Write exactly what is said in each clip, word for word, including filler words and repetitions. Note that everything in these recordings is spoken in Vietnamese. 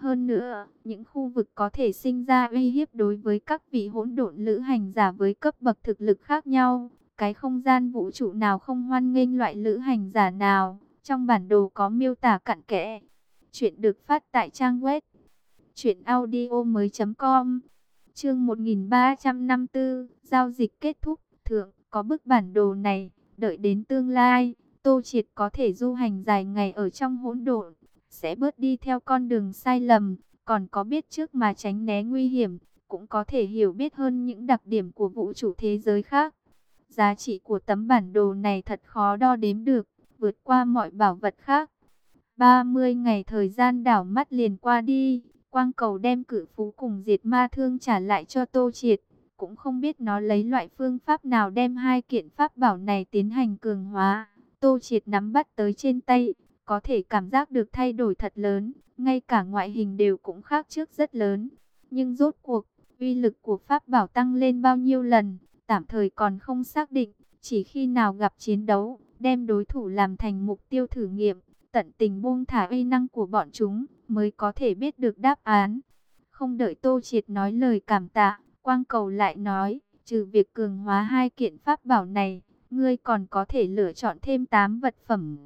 Hơn nữa, những khu vực có thể sinh ra uy hiếp đối với các vị hỗn độn lữ hành giả với cấp bậc thực lực khác nhau. Cái không gian vũ trụ nào không hoan nghênh loại lữ hành giả nào? Trong bản đồ có miêu tả cặn kẽ. Chuyện được phát tại trang web truyện audio mới.com. Chương một nghìn ba trăm năm mươi tư, giao dịch kết thúc. Thượng, có bức bản đồ này, đợi đến tương lai, Tô Triệt có thể du hành dài ngày ở trong hỗn độn, sẽ bớt đi theo con đường sai lầm, còn có biết trước mà tránh né nguy hiểm, cũng có thể hiểu biết hơn những đặc điểm của vũ trụ thế giới khác. Giá trị của tấm bản đồ này thật khó đo đếm được, vượt qua mọi bảo vật khác. ba mươi ngày thời gian đảo mắt liền qua đi, Quang Cầu đem cự phú cùng diệt ma thương trả lại cho Tô Triệt. Cũng không biết nó lấy loại phương pháp nào đem hai kiện pháp bảo này tiến hành cường hóa. Tô Triệt nắm bắt tới trên tay, có thể cảm giác được thay đổi thật lớn, ngay cả ngoại hình đều cũng khác trước rất lớn. Nhưng rốt cuộc, uy lực của pháp bảo tăng lên bao nhiêu lần, tạm thời còn không xác định. Chỉ khi nào gặp chiến đấu, đem đối thủ làm thành mục tiêu thử nghiệm, tận tình buông thả uy năng của bọn chúng, mới có thể biết được đáp án. Không đợi Tô Triệt nói lời cảm tạ, Quang Cầu lại nói, trừ việc cường hóa hai kiện pháp bảo này, ngươi còn có thể lựa chọn thêm tám vật phẩm.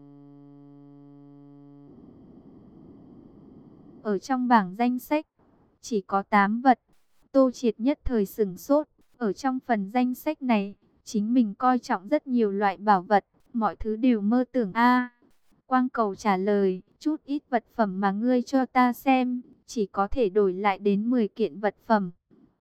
Ở trong bảng danh sách, chỉ có tám vật. Tô Triệt nhất thời sửng sốt, ở trong phần danh sách này, chính mình coi trọng rất nhiều loại bảo vật, mọi thứ đều mơ tưởng a. Quang Cầu trả lời, chút ít vật phẩm mà ngươi cho ta xem, chỉ có thể đổi lại đến mười kiện vật phẩm.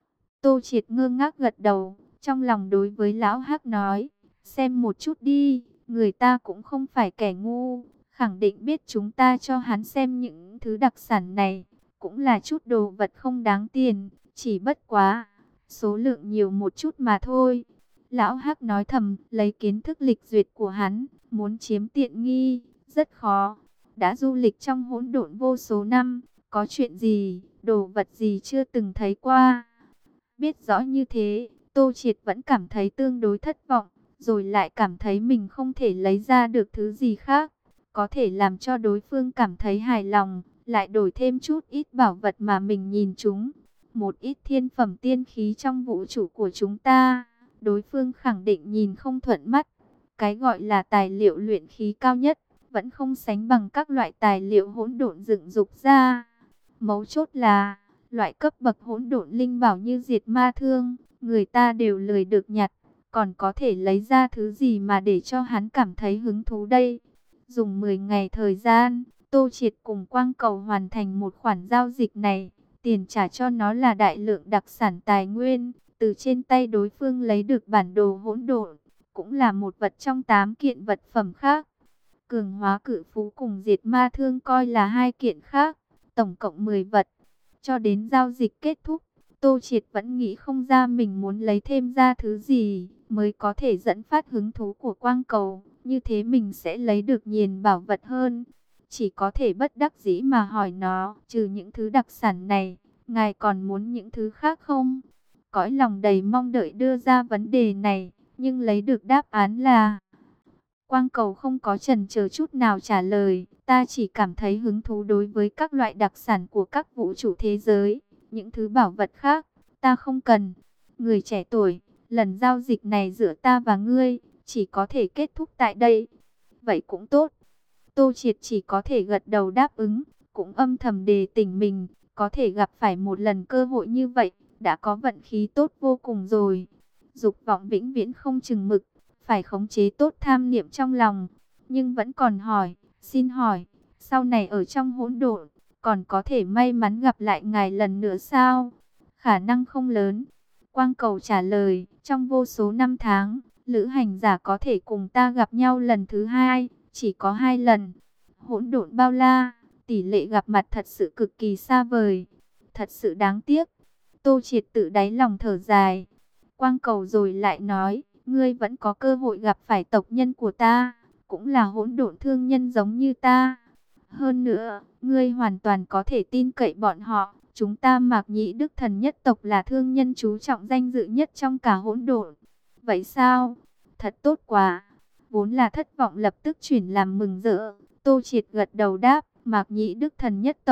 Tô Triệt ngơ ngác gật đầu, trong lòng đối với lão Hắc nói, xem một chút đi, người ta cũng không phải kẻ ngu, khẳng định biết chúng ta cho hắn xem những thứ đặc sản này, cũng là chút đồ vật không đáng tiền, chỉ bất quá, số lượng nhiều một chút mà thôi. Lão Hắc nói thầm, lấy kiến thức lịch duyệt của hắn, muốn chiếm tiện nghi, rất khó. Đã du lịch trong hỗn độn vô số năm, có chuyện gì, đồ vật gì chưa từng thấy qua. Biết rõ như thế, Tô Triệt vẫn cảm thấy tương đối thất vọng, rồi lại cảm thấy mình không thể lấy ra được thứ gì khác, có thể làm cho đối phương cảm thấy hài lòng, lại đổi thêm chút ít bảo vật mà mình nhìn chúng. Một ít thiên phẩm tiên khí trong vũ trụ của chúng ta, đối phương khẳng định nhìn không thuận mắt. Cái gọi là tài liệu luyện khí cao nhất, vẫn không sánh bằng các loại tài liệu hỗn độn dựng dục ra. Mấu chốt là, loại cấp bậc hỗn độn linh bảo như diệt ma thương, người ta đều lười được nhặt, còn có thể lấy ra thứ gì mà để cho hắn cảm thấy hứng thú đây. Dùng mười ngày thời gian, Tô Triệt cùng Quang Cầu hoàn thành một khoản giao dịch này, tiền trả cho nó là đại lượng đặc sản tài nguyên, từ trên tay đối phương lấy được bản đồ hỗn độn, cũng là một vật trong tám kiện vật phẩm khác. Cường hóa cự phú cùng diệt ma thương coi là hai kiện khác, tổng cộng mười vật. Cho đến giao dịch kết thúc, Tô Triệt vẫn nghĩ không ra mình muốn lấy thêm ra thứ gì mới có thể dẫn phát hứng thú của Quang Cầu, như thế mình sẽ lấy được nhiều bảo vật hơn. Chỉ có thể bất đắc dĩ mà hỏi nó, trừ những thứ đặc sản này, ngài còn muốn những thứ khác không? Cõi lòng đầy mong đợi đưa ra vấn đề này, nhưng lấy được đáp án là... Quang Cầu không có chần chờ chút nào trả lời, ta chỉ cảm thấy hứng thú đối với các loại đặc sản của các vũ trụ thế giới, những thứ bảo vật khác, ta không cần. Người trẻ tuổi, lần giao dịch này giữa ta và ngươi, chỉ có thể kết thúc tại đây. Vậy cũng tốt. Tô Triệt chỉ có thể gật đầu đáp ứng, cũng âm thầm đề tỉnh mình, có thể gặp phải một lần cơ hội như vậy, đã có vận khí tốt vô cùng rồi. Dục vọng vĩnh viễn không chừng mực, phải khống chế tốt tham niệm trong lòng. Nhưng vẫn còn hỏi, xin hỏi, sau này ở trong hỗn độn, còn có thể may mắn gặp lại ngài lần nữa sao? Khả năng không lớn. Quang Cầu trả lời, trong vô số năm tháng, lữ hành giả có thể cùng ta gặp nhau lần thứ hai, chỉ có hai lần. Hỗn độn bao la, tỷ lệ gặp mặt thật sự cực kỳ xa vời. Thật sự đáng tiếc. Tô Triệt tự đáy lòng thở dài. Quang Cầu rồi lại nói, ngươi vẫn có cơ hội gặp phải tộc nhân của ta, cũng là hỗn độn thương nhân giống như ta. Hơn nữa, ngươi hoàn toàn có thể tin cậy bọn họ. Chúng ta Mạc Nhĩ Đức Thần nhất tộc là thương nhân chú trọng danh dự nhất trong cả hỗn độn. Vậy sao? Thật tốt quá. Vốn là thất vọng lập tức chuyển làm mừng rỡ. Tô Triệt gật đầu đáp, Mạc Nhĩ Đức Thần nhất tộc,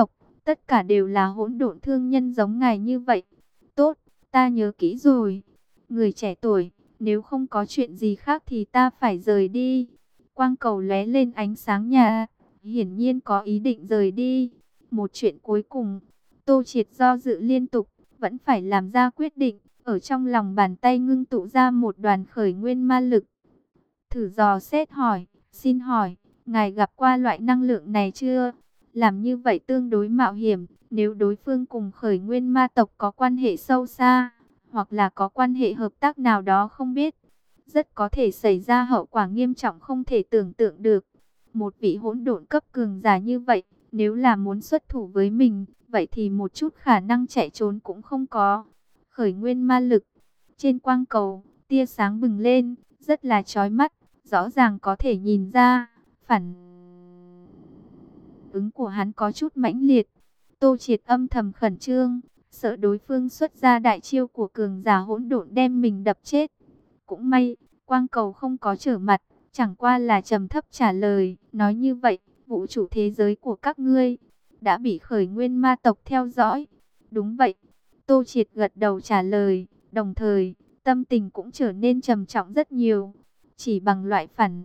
tất cả đều là hỗn độn thương nhân giống ngài như vậy. Tốt, ta nhớ kỹ rồi. Người trẻ tuổi, nếu không có chuyện gì khác thì ta phải rời đi. Quang cầu lóe lên ánh sáng nhà, hiển nhiên có ý định rời đi. Một chuyện cuối cùng, Tô Triệt do dự liên tục, vẫn phải làm ra quyết định. Ở trong lòng bàn tay ngưng tụ ra một đoàn khởi nguyên ma lực. Thử dò xét hỏi, xin hỏi, ngài gặp qua loại năng lượng này chưa? Làm như vậy tương đối mạo hiểm, nếu đối phương cùng khởi nguyên ma tộc có quan hệ sâu xa, hoặc là có quan hệ hợp tác nào đó không biết, rất có thể xảy ra hậu quả nghiêm trọng không thể tưởng tượng được. Một vị hỗn độn cấp cường giả như vậy, nếu là muốn xuất thủ với mình, vậy thì một chút khả năng chạy trốn cũng không có. Khởi nguyên ma lực, trên quang cầu, tia sáng bừng lên, rất là chói mắt, rõ ràng có thể nhìn ra, phản ứng của hắn có chút mãnh liệt. Tô Triệt âm thầm khẩn trương, sợ đối phương xuất ra đại chiêu của cường giả hỗn độn đem mình đập chết. Cũng may, quang cầu không có trở mặt, chẳng qua là trầm thấp trả lời, nói như vậy, vũ trụ thế giới của các ngươi đã bị khởi nguyên ma tộc theo dõi. Đúng vậy, Tô Triệt gật đầu trả lời, đồng thời, tâm tình cũng trở nên trầm trọng rất nhiều. Chỉ bằng loại phản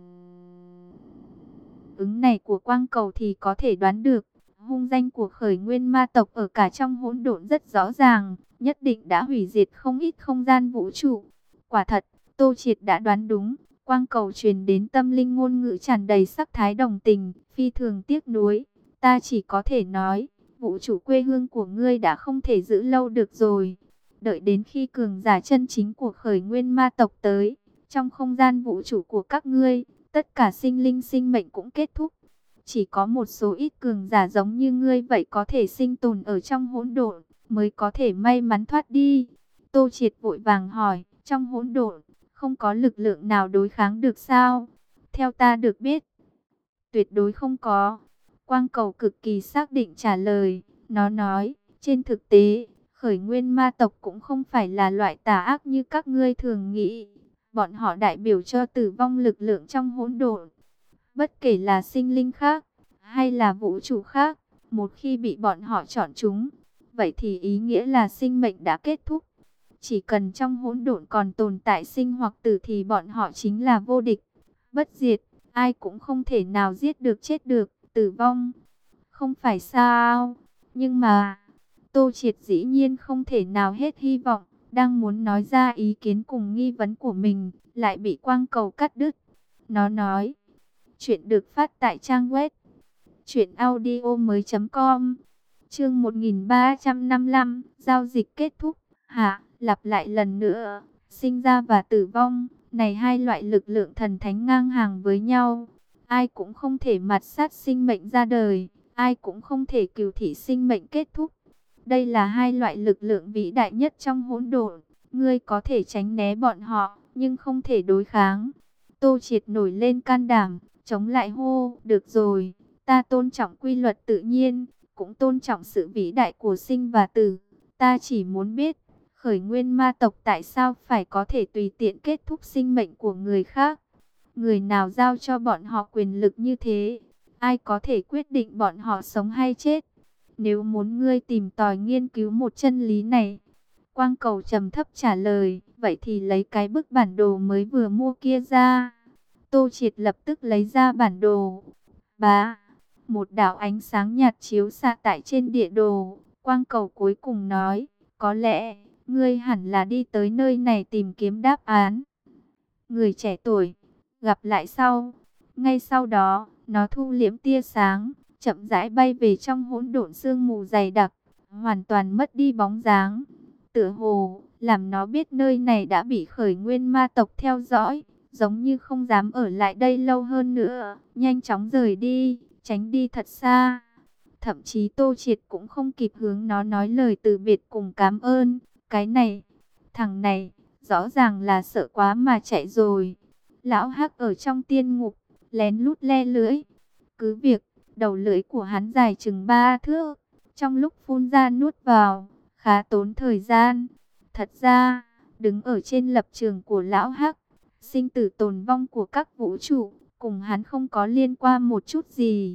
ứng này của quang cầu thì có thể đoán được, hung danh của khởi nguyên ma tộc ở cả trong hỗn độn rất rõ ràng, nhất định đã hủy diệt không ít không gian vũ trụ. Quả thật, Tô Triệt đã đoán đúng, quang cầu truyền đến tâm linh ngôn ngữ tràn đầy sắc thái đồng tình, phi thường tiếc nuối. Ta chỉ có thể nói, vũ trụ quê hương của ngươi đã không thể giữ lâu được rồi. Đợi đến khi cường giả chân chính của khởi nguyên ma tộc tới, trong không gian vũ trụ của các ngươi, tất cả sinh linh sinh mệnh cũng kết thúc. Chỉ có một số ít cường giả giống như ngươi vậy có thể sinh tồn ở trong hỗn độn, mới có thể may mắn thoát đi. Tô Triệt vội vàng hỏi, trong hỗn độn, không có lực lượng nào đối kháng được sao? Theo ta được biết, tuyệt đối không có. Quang cầu cực kỳ xác định trả lời, nó nói, trên thực tế, khởi nguyên ma tộc cũng không phải là loại tà ác như các ngươi thường nghĩ. Bọn họ đại biểu cho tử vong lực lượng trong hỗn độn. Bất kể là sinh linh khác, hay là vũ trụ khác, một khi bị bọn họ chọn chúng, vậy thì ý nghĩa là sinh mệnh đã kết thúc. Chỉ cần trong hỗn độn còn tồn tại sinh hoặc tử thì bọn họ chính là vô địch, bất diệt, ai cũng không thể nào giết được chết được, tử vong. Không phải sao? Nhưng mà, Tô Triệt dĩ nhiên không thể nào hết hy vọng, đang muốn nói ra ý kiến cùng nghi vấn của mình, lại bị quang cầu cắt đứt. Nó nói, chuyện được phát tại trang web truyện audio mới chấm com, chương một nghìn ba trăm năm mươi lăm, giao dịch kết thúc. Hả, lặp lại lần nữa, sinh ra và tử vong, này hai loại lực lượng thần thánh ngang hàng với nhau. Ai cũng không thể mạt sát sinh mệnh ra đời, ai cũng không thể cừu thị sinh mệnh kết thúc. Đây là hai loại lực lượng vĩ đại nhất trong hỗn độn, ngươi có thể tránh né bọn họ, nhưng không thể đối kháng. Tô Triệt nổi lên can đảm, chống lại hô, được rồi, ta tôn trọng quy luật tự nhiên, cũng tôn trọng sự vĩ đại của sinh và tử. Ta chỉ muốn biết, khởi nguyên ma tộc tại sao phải có thể tùy tiện kết thúc sinh mệnh của người khác? Người nào giao cho bọn họ quyền lực như thế? Ai có thể quyết định bọn họ sống hay chết? Nếu muốn ngươi tìm tòi nghiên cứu một chân lý này, quang cầu trầm thấp trả lời, vậy thì lấy cái bức bản đồ mới vừa mua kia ra. Tô Triệt lập tức lấy ra bản đồ. Bá, một đạo ánh sáng nhạt chiếu xạ tại trên địa đồ. Quang cầu cuối cùng nói, có lẽ, ngươi hẳn là đi tới nơi này tìm kiếm đáp án. Người trẻ tuổi, gặp lại sau. Ngay sau đó, nó thu liễm tia sáng, chậm rãi bay về trong hỗn độn sương mù dày đặc, hoàn toàn mất đi bóng dáng. Tựa hồ, làm nó biết nơi này đã bị khởi nguyên ma tộc theo dõi, giống như không dám ở lại đây lâu hơn nữa, nhanh chóng rời đi, tránh đi thật xa. Thậm chí Tô Triệt cũng không kịp hướng nó nói lời từ biệt cùng cảm ơn. Cái này, thằng này, rõ ràng là sợ quá mà chạy rồi. Lão Hắc ở trong tiên ngục, lén lút le lưỡi. Cứ việc, đầu lưỡi của hắn dài chừng ba thước, trong lúc phun ra nuốt vào, khá tốn thời gian. Thật ra, đứng ở trên lập trường của Lão Hắc, sinh tử tồn vong của các vũ trụ, cùng hắn không có liên quan một chút gì.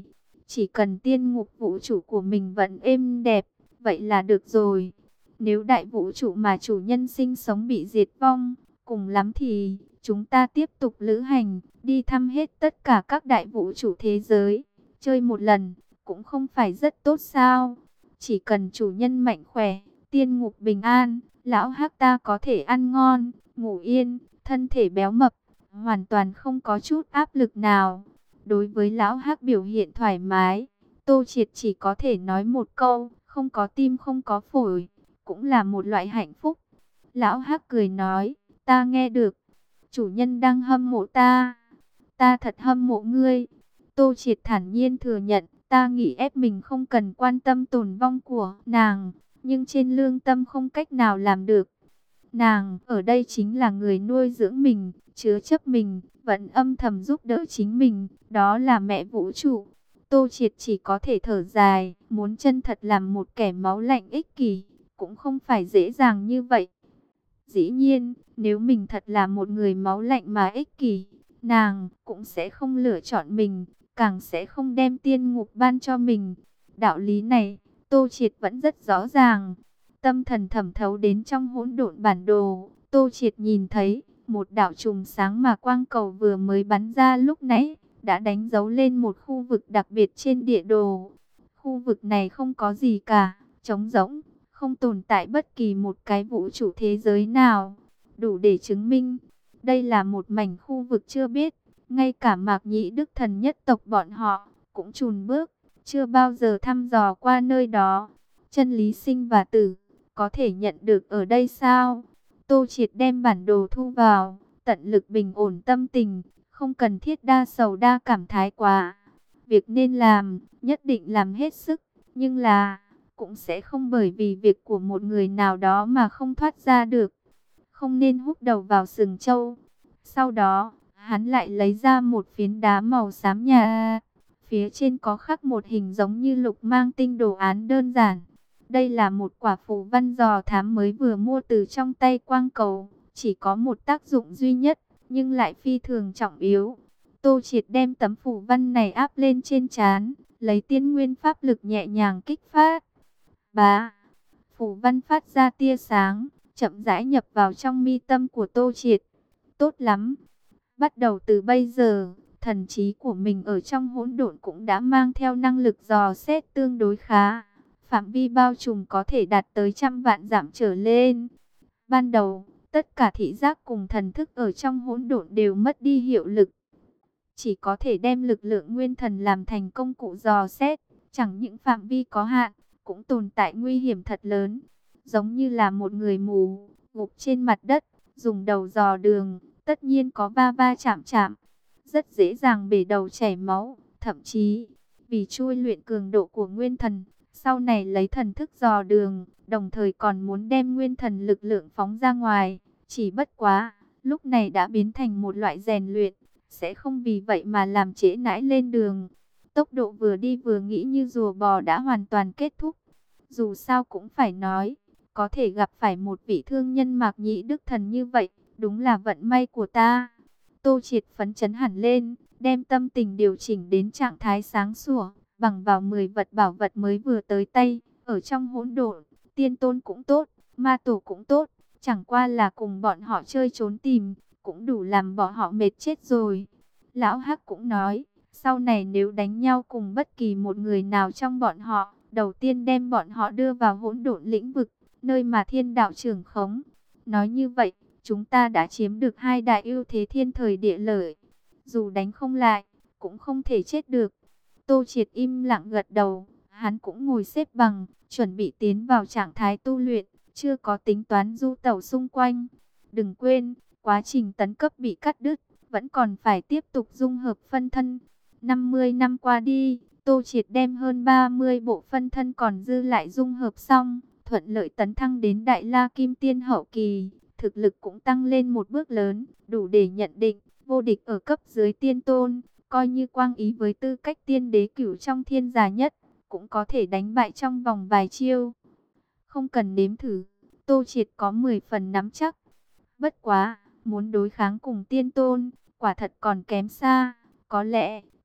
Chỉ cần tiên ngục vũ trụ của mình vẫn êm đẹp, vậy là được rồi. Nếu đại vũ trụ mà chủ nhân sinh sống bị diệt vong, cùng lắm thì chúng ta tiếp tục lữ hành, đi thăm hết tất cả các đại vũ trụ thế giới. Chơi một lần, cũng không phải rất tốt sao? Chỉ cần chủ nhân mạnh khỏe, tiên ngục bình an, lão hắc ta có thể ăn ngon, ngủ yên, thân thể béo mập, hoàn toàn không có chút áp lực nào. Đối với lão hắc biểu hiện thoải mái, Tô Triệt chỉ có thể nói một câu, không có tim không có phổi, cũng là một loại hạnh phúc. Lão hắc cười nói, ta nghe được, chủ nhân đang hâm mộ ta, ta thật hâm mộ ngươi. Tô Triệt thản nhiên thừa nhận, ta nghĩ ép mình không cần quan tâm tồn vong của nàng, nhưng trên lương tâm không cách nào làm được. Nàng ở đây chính là người nuôi dưỡng mình, chứa chấp mình, vẫn âm thầm giúp đỡ chính mình, đó là mẹ vũ trụ. Tô Triệt chỉ có thể thở dài, muốn chân thật làm một kẻ máu lạnh ích kỷ, cũng không phải dễ dàng như vậy. Dĩ nhiên, nếu mình thật là một người máu lạnh mà ích kỷ, nàng cũng sẽ không lựa chọn mình, càng sẽ không đem tiên ngục ban cho mình. Đạo lý này, Tô Triệt vẫn rất rõ ràng. Tâm thần thẩm thấu đến trong hỗn độn bản đồ, Tô Triệt nhìn thấy một đạo trùng sáng mà quang cầu vừa mới bắn ra lúc nãy, đã đánh dấu lên một khu vực đặc biệt trên địa đồ. Khu vực này không có gì cả, trống rỗng, không tồn tại bất kỳ một cái vũ trụ thế giới nào, đủ để chứng minh đây là một mảnh khu vực chưa biết. Ngay cả Mạc Nhĩ Đức Thần nhất tộc bọn họ cũng chùn bước, chưa bao giờ thăm dò qua nơi đó. Chân lý sinh và tử có thể nhận được ở đây sao? Tô Triệt đem bản đồ thu vào, tận lực bình ổn tâm tình, không cần thiết đa sầu đa cảm thái quá. Việc nên làm, nhất định làm hết sức, nhưng là cũng sẽ không bởi vì việc của một người nào đó mà không thoát ra được. Không nên húc đầu vào sừng trâu. Sau đó, hắn lại lấy ra một phiến đá màu xám nhà. Phía trên có khắc một hình giống như lục mang tinh đồ án đơn giản. Đây là một quả phù văn dò thám mới vừa mua từ trong tay quang cầu. Chỉ có một tác dụng duy nhất, nhưng lại phi thường trọng yếu. Tô Triệt đem tấm phù văn này áp lên trên trán, lấy tiên nguyên pháp lực nhẹ nhàng kích phát. Bá, phù văn phát ra tia sáng, chậm rãi nhập vào trong mi tâm của Tô Triệt. Tốt lắm. Bắt đầu từ bây giờ, thần trí của mình ở trong hỗn độn cũng đã mang theo năng lực dò xét tương đối khá. Phạm vi bao trùm có thể đạt tới trăm vạn dặm trở lên. Ban đầu, tất cả thị giác cùng thần thức ở trong hỗn độn đều mất đi hiệu lực. Chỉ có thể đem lực lượng nguyên thần làm thành công cụ dò xét. Chẳng những phạm vi có hạn, cũng tồn tại nguy hiểm thật lớn. Giống như là một người mù, gục trên mặt đất, dùng đầu dò đường, tất nhiên có va va chạm chạm. Rất dễ dàng bể đầu chảy máu, thậm chí vì chui luyện cường độ của nguyên thần, sau này lấy thần thức dò đường, đồng thời còn muốn đem nguyên thần lực lượng phóng ra ngoài. Chỉ bất quá, lúc này đã biến thành một loại rèn luyện, sẽ không vì vậy mà làm trễ nải lên đường. Tốc độ vừa đi vừa nghĩ như rùa bò đã hoàn toàn kết thúc. Dù sao cũng phải nói, có thể gặp phải một vị thương nhân Mạc Nhĩ Đức Thần như vậy, đúng là vận may của ta. Tô Triệt phấn chấn hẳn lên, đem tâm tình điều chỉnh đến trạng thái sáng sủa, bằng vào mười vật bảo vật mới vừa tới tay. Ở trong hỗn độn, tiên tôn cũng tốt, ma tổ cũng tốt, chẳng qua là cùng bọn họ chơi trốn tìm, cũng đủ làm bọn họ mệt chết rồi. Lão Hắc cũng nói, sau này nếu đánh nhau cùng bất kỳ một người nào trong bọn họ, đầu tiên đem bọn họ đưa vào hỗn độn lĩnh vực, nơi mà thiên đạo trưởng khống. Nói như vậy, chúng ta đã chiếm được hai đại ưu thế thiên thời địa lợi. Dù đánh không lại, cũng không thể chết được. Tô Triệt im lặng gật đầu, hắn cũng ngồi xếp bằng, chuẩn bị tiến vào trạng thái tu luyện, chưa có tính toán du tẩu xung quanh. Đừng quên, quá trình tấn cấp bị cắt đứt, vẫn còn phải tiếp tục dung hợp phân thân. năm mươi năm qua đi, Tô Triệt đem hơn ba mươi bộ phân thân còn dư lại dung hợp xong, thuận lợi tấn thăng đến Đại La Kim Tiên hậu kỳ, thực lực cũng tăng lên một bước lớn, đủ để nhận định vô địch ở cấp dưới tiên tôn, coi như Quang Ý với tư cách tiên đế cửu trong thiên già nhất, cũng có thể đánh bại trong vòng vài chiêu. Không cần nếm thử, Tô Triệt có mười phần nắm chắc. Bất quá, muốn đối kháng cùng tiên tôn, quả thật còn kém xa. Có lẽ,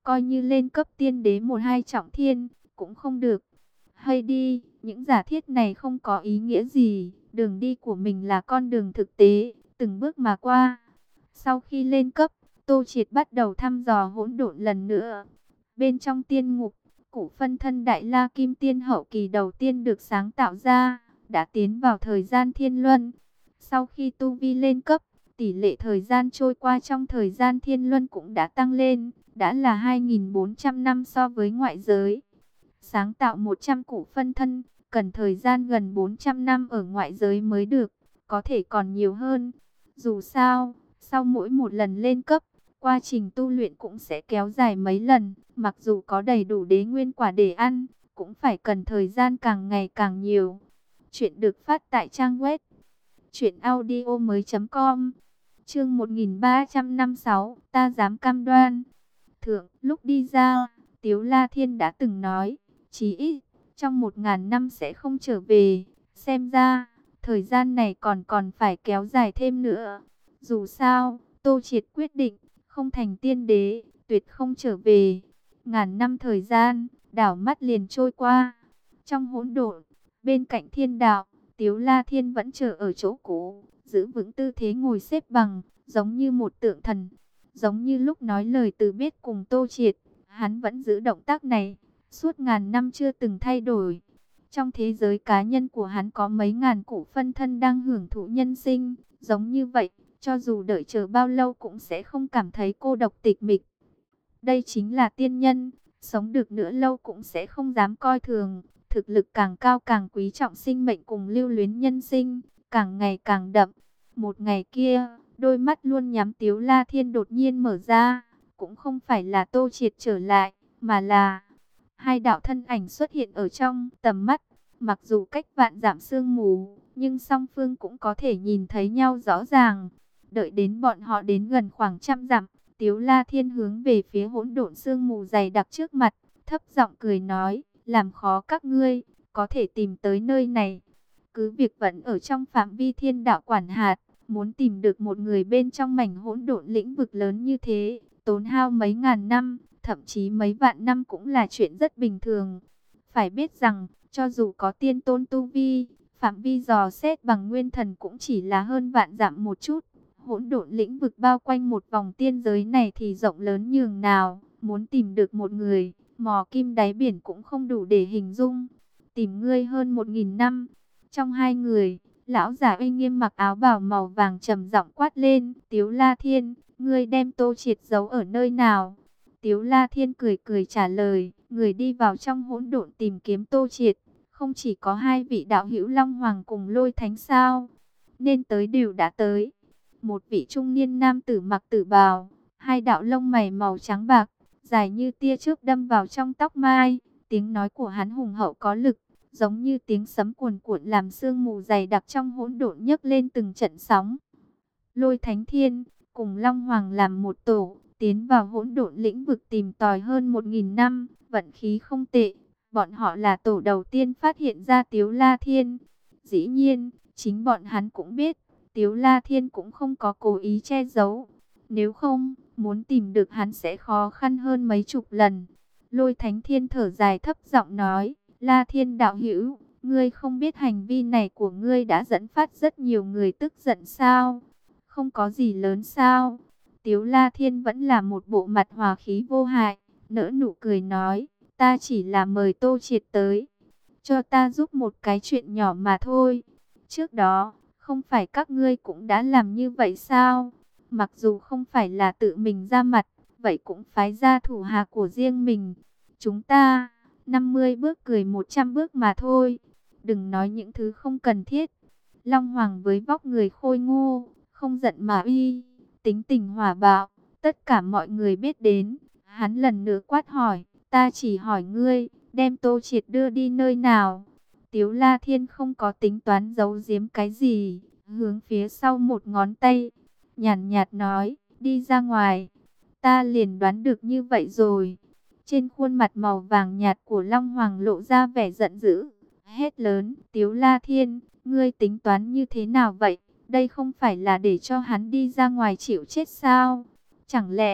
coi như lên cấp tiên đế một hai trọng thiên, cũng không được. Hay đi, những giả thiết này không có ý nghĩa gì, đường đi của mình là con đường thực tế, từng bước mà qua. Sau khi lên cấp, Tô Triệt bắt đầu thăm dò hỗn độn lần nữa. Bên trong tiên ngục, cụ phân thân Đại La Kim Tiên hậu kỳ đầu tiên được sáng tạo ra, đã tiến vào thời gian thiên luân. Sau khi tu vi lên cấp, tỷ lệ thời gian trôi qua trong thời gian thiên luân cũng đã tăng lên, đã là hai nghìn bốn trăm năm so với ngoại giới. Sáng tạo một trăm cụ phân thân, cần thời gian gần bốn trăm năm ở ngoại giới mới được, có thể còn nhiều hơn. Dù sao, sau mỗi một lần lên cấp, quá trình tu luyện cũng sẽ kéo dài mấy lần, mặc dù có đầy đủ đế nguyên quả để ăn, cũng phải cần thời gian càng ngày càng nhiều. Chuyện được phát tại trang web truyện audio mới chấm com. Chương một nghìn ba trăm năm mươi sáu, ta dám cam đoan. Thượng, lúc đi ra, Tiếu La Thiên đã từng nói, chí ít trong một ngàn năm sẽ không trở về. Xem ra, thời gian này còn còn phải kéo dài thêm nữa. Dù sao, Tô Triệt quyết định, không thành tiên đế, tuyệt không trở về. Ngàn năm thời gian, đảo mắt liền trôi qua. Trong hỗn độn, bên cạnh thiên đạo, Tiếu La Thiên vẫn chờ ở chỗ cũ, giữ vững tư thế ngồi xếp bằng, giống như một tượng thần. Giống như lúc nói lời từ biệt cùng Tô Triệt, hắn vẫn giữ động tác này, suốt ngàn năm chưa từng thay đổi. Trong thế giới cá nhân của hắn có mấy ngàn cụ phân thân đang hưởng thụ nhân sinh, giống như vậy, cho dù đợi chờ bao lâu cũng sẽ không cảm thấy cô độc tịch mịch. Đây chính là tiên nhân, sống được nữa lâu cũng sẽ không dám coi thường, thực lực càng cao càng quý trọng sinh mệnh cùng lưu luyến nhân sinh, càng ngày càng đậm. Một ngày kia, đôi mắt luôn nhắm Tiếu La Thiên đột nhiên mở ra, cũng không phải là Tô Triệt trở lại, mà là hai đạo thân ảnh xuất hiện ở trong tầm mắt. Mặc dù cách vạn dặm sương mù, nhưng song phương cũng có thể nhìn thấy nhau rõ ràng. Đợi đến bọn họ đến gần khoảng trăm dặm, Tiếu La Thiên hướng về phía hỗn độn sương mù dày đặc trước mặt, thấp giọng cười nói, làm khó các ngươi, có thể tìm tới nơi này. Cứ việc vẫn ở trong phạm vi thiên đạo quản hạt, muốn tìm được một người bên trong mảnh hỗn độn lĩnh vực lớn như thế, tốn hao mấy ngàn năm, thậm chí mấy vạn năm cũng là chuyện rất bình thường. Phải biết rằng, cho dù có tiên tôn tu vi, phạm vi dò xét bằng nguyên thần cũng chỉ là hơn vạn dặm một chút. Hỗn độn lĩnh vực bao quanh một vòng tiên giới này thì rộng lớn nhường nào, muốn tìm được một người, mò kim đáy biển cũng không đủ để hình dung. Tìm ngươi hơn một nghìn năm. Trong hai người, lão giả uy nghiêm mặc áo bào màu vàng trầm giọng quát lên, Tiếu La Thiên, ngươi đem Tô Triệt giấu ở nơi nào? Tiếu La Thiên cười cười trả lời, người đi vào trong hỗn độn tìm kiếm Tô Triệt, không chỉ có hai vị đạo hữu Long Hoàng cùng Lôi Thánh sao? Nên tới đều đã tới. Một vị trung niên nam tử mặc tử bào, hai đạo lông mày màu trắng bạc, dài như tia chớp đâm vào trong tóc mai. Tiếng nói của hắn hùng hậu có lực, giống như tiếng sấm cuồn cuộn làm sương mù dày đặc trong hỗn độn nhấc lên từng trận sóng. Lôi Thánh Thiên cùng Long Hoàng làm một tổ, tiến vào hỗn độn lĩnh vực tìm tòi hơn một nghìn năm, vận khí không tệ. Bọn họ là tổ đầu tiên phát hiện ra Tiếu La Thiên. Dĩ nhiên, chính bọn hắn cũng biết, Tiếu La Thiên cũng không có cố ý che giấu. Nếu không, muốn tìm được hắn sẽ khó khăn hơn mấy chục lần. Lôi Thánh Thiên thở dài thấp giọng nói, La Thiên đạo hữu, ngươi không biết hành vi này của ngươi đã dẫn phát rất nhiều người tức giận sao? Không có gì lớn sao? Tiếu La Thiên vẫn là một bộ mặt hòa khí vô hại, nở nụ cười nói, ta chỉ là mời Tô Triệt tới, cho ta giúp một cái chuyện nhỏ mà thôi. Trước đó, không phải các ngươi cũng đã làm như vậy sao? Mặc dù không phải là tự mình ra mặt, vậy cũng phái ra thủ hạ của riêng mình. Chúng ta, năm mươi bước cười một trăm bước mà thôi. Đừng nói những thứ không cần thiết. Long Hoàng với vóc người khôi ngô, không giận mà uy, tính tình hỏa bạo, tất cả mọi người biết đến. Hắn lần nữa quát hỏi, ta chỉ hỏi ngươi, đem Tô Triệt đưa đi nơi nào? Tiếu La Thiên không có tính toán giấu giếm cái gì, hướng phía sau một ngón tay, nhàn nhạt nói, đi ra ngoài. Ta liền đoán được như vậy rồi. Trên khuôn mặt màu vàng nhạt của Long Hoàng lộ ra vẻ giận dữ, hét lớn, Tiếu La Thiên, ngươi tính toán như thế nào vậy? Đây không phải là để cho hắn đi ra ngoài chịu chết sao? Chẳng lẽ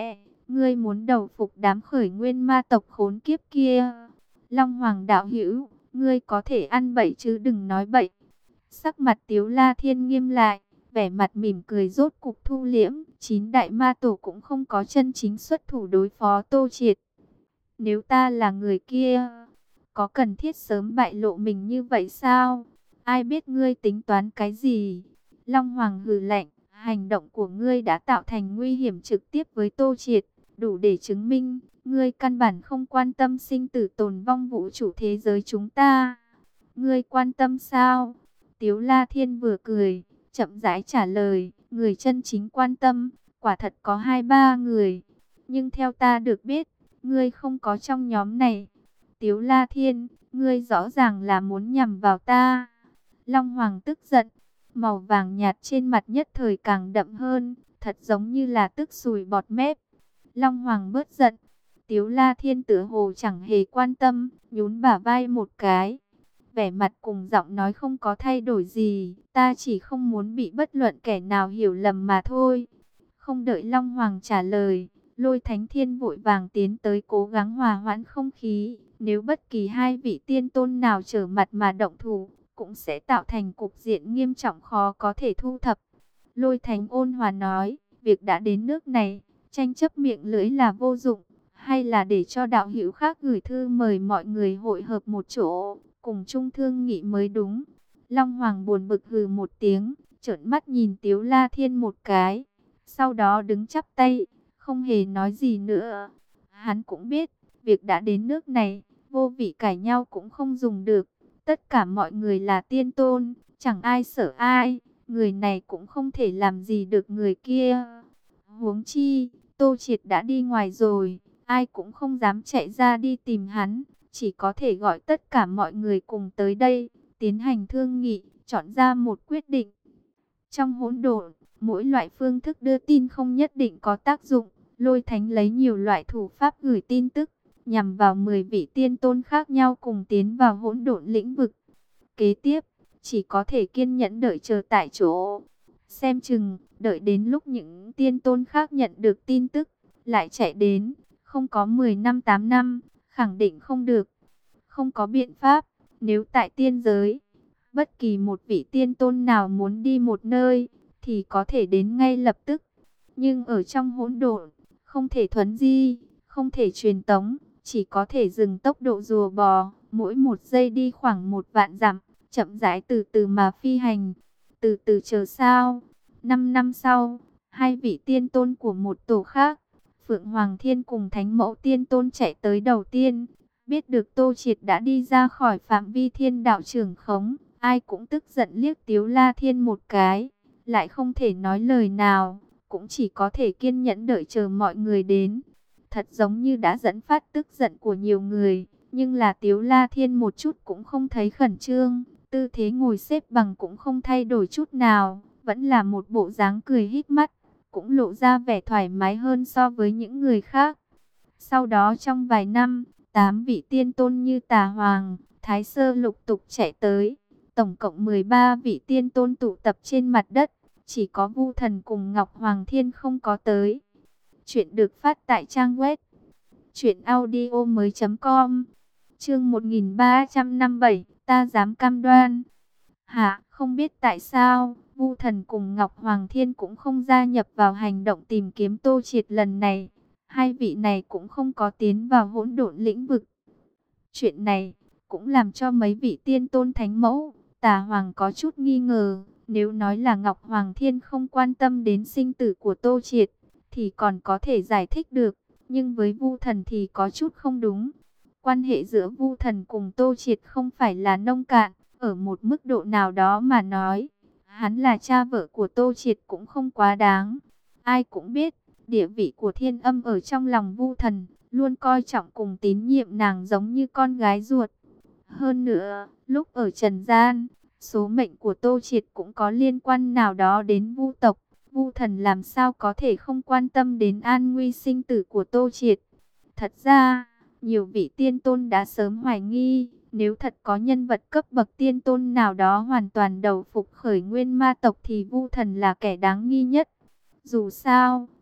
Ngươi muốn đầu phục đám khởi nguyên ma tộc khốn kiếp kia. Long Hoàng đạo hữu, ngươi có thể ăn bậy chứ đừng nói bậy. Sắc mặt Tiếu La Thiên nghiêm lại, vẻ mặt mỉm cười rốt cục thu liễm. Chín đại ma tổ cũng không có chân chính xuất thủ đối phó Tô Triệt. Nếu ta là người kia, có cần thiết sớm bại lộ mình như vậy sao? Ai biết ngươi tính toán cái gì? Long Hoàng hừ lạnh, hành động của ngươi đã tạo thành nguy hiểm trực tiếp với Tô Triệt, đủ để chứng minh ngươi căn bản không quan tâm sinh tử tồn vong vũ trụ thế giới chúng ta. Ngươi quan tâm sao? Tiếu La Thiên vừa cười, chậm rãi trả lời, người chân chính quan tâm, quả thật có hai ba người. Nhưng theo ta được biết, ngươi không có trong nhóm này. Tiếu La Thiên, ngươi rõ ràng là muốn nhằm vào ta. Long Hoàng tức giận, màu vàng nhạt trên mặt nhất thời càng đậm hơn, thật giống như là tức sùi bọt mép. Long Hoàng bớt giận, Tiếu La Thiên tựa hồ chẳng hề quan tâm, nhún bả vai một cái. Vẻ mặt cùng giọng nói không có thay đổi gì, ta chỉ không muốn bị bất luận kẻ nào hiểu lầm mà thôi. Không đợi Long Hoàng trả lời, Lôi Thánh Thiên vội vàng tiến tới cố gắng hòa hoãn không khí. Nếu bất kỳ hai vị tiên tôn nào trở mặt mà động thủ, cũng sẽ tạo thành cục diện nghiêm trọng khó có thể thu thập. Lôi Thánh ôn hòa nói, việc đã đến nước này, tranh chấp miệng lưỡi là vô dụng, hay là để cho đạo hữu khác gửi thư mời mọi người hội hợp một chỗ, cùng chung thương nghị mới đúng. Long Hoàng buồn bực hừ một tiếng, trợn mắt nhìn Tiếu La Thiên một cái, sau đó đứng chắp tay, không hề nói gì nữa. Hắn cũng biết, việc đã đến nước này, vô vị cãi nhau cũng không dùng được. Tất cả mọi người là tiên tôn, chẳng ai sợ ai, người này cũng không thể làm gì được người kia. Huống chi, Tô Triệt đã đi ngoài rồi, ai cũng không dám chạy ra đi tìm hắn, chỉ có thể gọi tất cả mọi người cùng tới đây, tiến hành thương nghị, chọn ra một quyết định. Trong hỗn độn, mỗi loại phương thức đưa tin không nhất định có tác dụng, Lôi Thánh lấy nhiều loại thủ pháp gửi tin tức, nhằm vào mười vị tiên tôn khác nhau cùng tiến vào hỗn độn lĩnh vực. Kế tiếp, chỉ có thể kiên nhẫn đợi chờ tại chỗ. Xem chừng, đợi đến lúc những tiên tôn khác nhận được tin tức, lại chạy đến, không có mười năm tám năm, khẳng định không được. Không có biện pháp, nếu tại tiên giới, bất kỳ một vị tiên tôn nào muốn đi một nơi, thì có thể đến ngay lập tức. Nhưng ở trong hỗn độn, không thể thuấn di, không thể truyền tống, chỉ có thể dừng tốc độ rùa bò, mỗi một giây đi khoảng một vạn dặm, chậm rãi từ từ mà phi hành. Từ từ chờ sao? Năm năm sau, hai vị tiên tôn của một tổ khác, Phượng Hoàng Thiên cùng Thánh Mẫu Tiên Tôn chạy tới đầu tiên. Biết được Tô Triệt đã đi ra khỏi phạm vi thiên đạo trưởng khống, ai cũng tức giận liếc Tiếu La Thiên một cái, lại không thể nói lời nào, cũng chỉ có thể kiên nhẫn đợi chờ mọi người đến. Thật giống như đã dẫn phát tức giận của nhiều người, nhưng là Tiếu La Thiên một chút cũng không thấy khẩn trương, tư thế ngồi xếp bằng cũng không thay đổi chút nào, vẫn là một bộ dáng cười híp mắt, cũng lộ ra vẻ thoải mái hơn so với những người khác. Sau đó trong vài năm, tám vị tiên tôn như Tà Hoàng, Thái Sơ lục tục chạy tới, tổng cộng mười ba vị tiên tôn tụ tập trên mặt đất, chỉ có Vu Thần cùng Ngọc Hoàng Thiên không có tới. Chuyện được phát tại trang web truyện audio mới chấm com. Chương một nghìn ba trăm năm mươi bảy, ta dám cam đoan. Hả, không biết tại sao, Vu Thần cùng Ngọc Hoàng Thiên cũng không gia nhập vào hành động tìm kiếm Tô Triệt lần này. Hai vị này cũng không có tiến vào hỗn độn lĩnh vực. Chuyện này cũng làm cho mấy vị tiên tôn thánh mẫu, Tà Hoàng có chút nghi ngờ. Nếu nói là Ngọc Hoàng Thiên không quan tâm đến sinh tử của Tô Triệt, thì còn có thể giải thích được. Nhưng với Vu Thần thì có chút không đúng. Quan hệ giữa Vu Thần cùng Tô Triệt không phải là nông cạn. Ở một mức độ nào đó mà nói, hắn là cha vợ của Tô Triệt cũng không quá đáng. Ai cũng biết, địa vị của Thiên Âm ở trong lòng Vu Thần, luôn coi trọng cùng tín nhiệm nàng giống như con gái ruột. Hơn nữa, lúc ở trần gian, số mệnh của Tô Triệt cũng có liên quan nào đó đến Vu tộc. Vu Thần làm sao có thể không quan tâm đến an nguy sinh tử của Tô Triệt. Thật ra, nhiều vị tiên tôn đã sớm hoài nghi, nếu thật có nhân vật cấp bậc tiên tôn nào đó hoàn toàn đầu phục khởi nguyên ma tộc thì Vu Thần là kẻ đáng nghi nhất. Dù sao,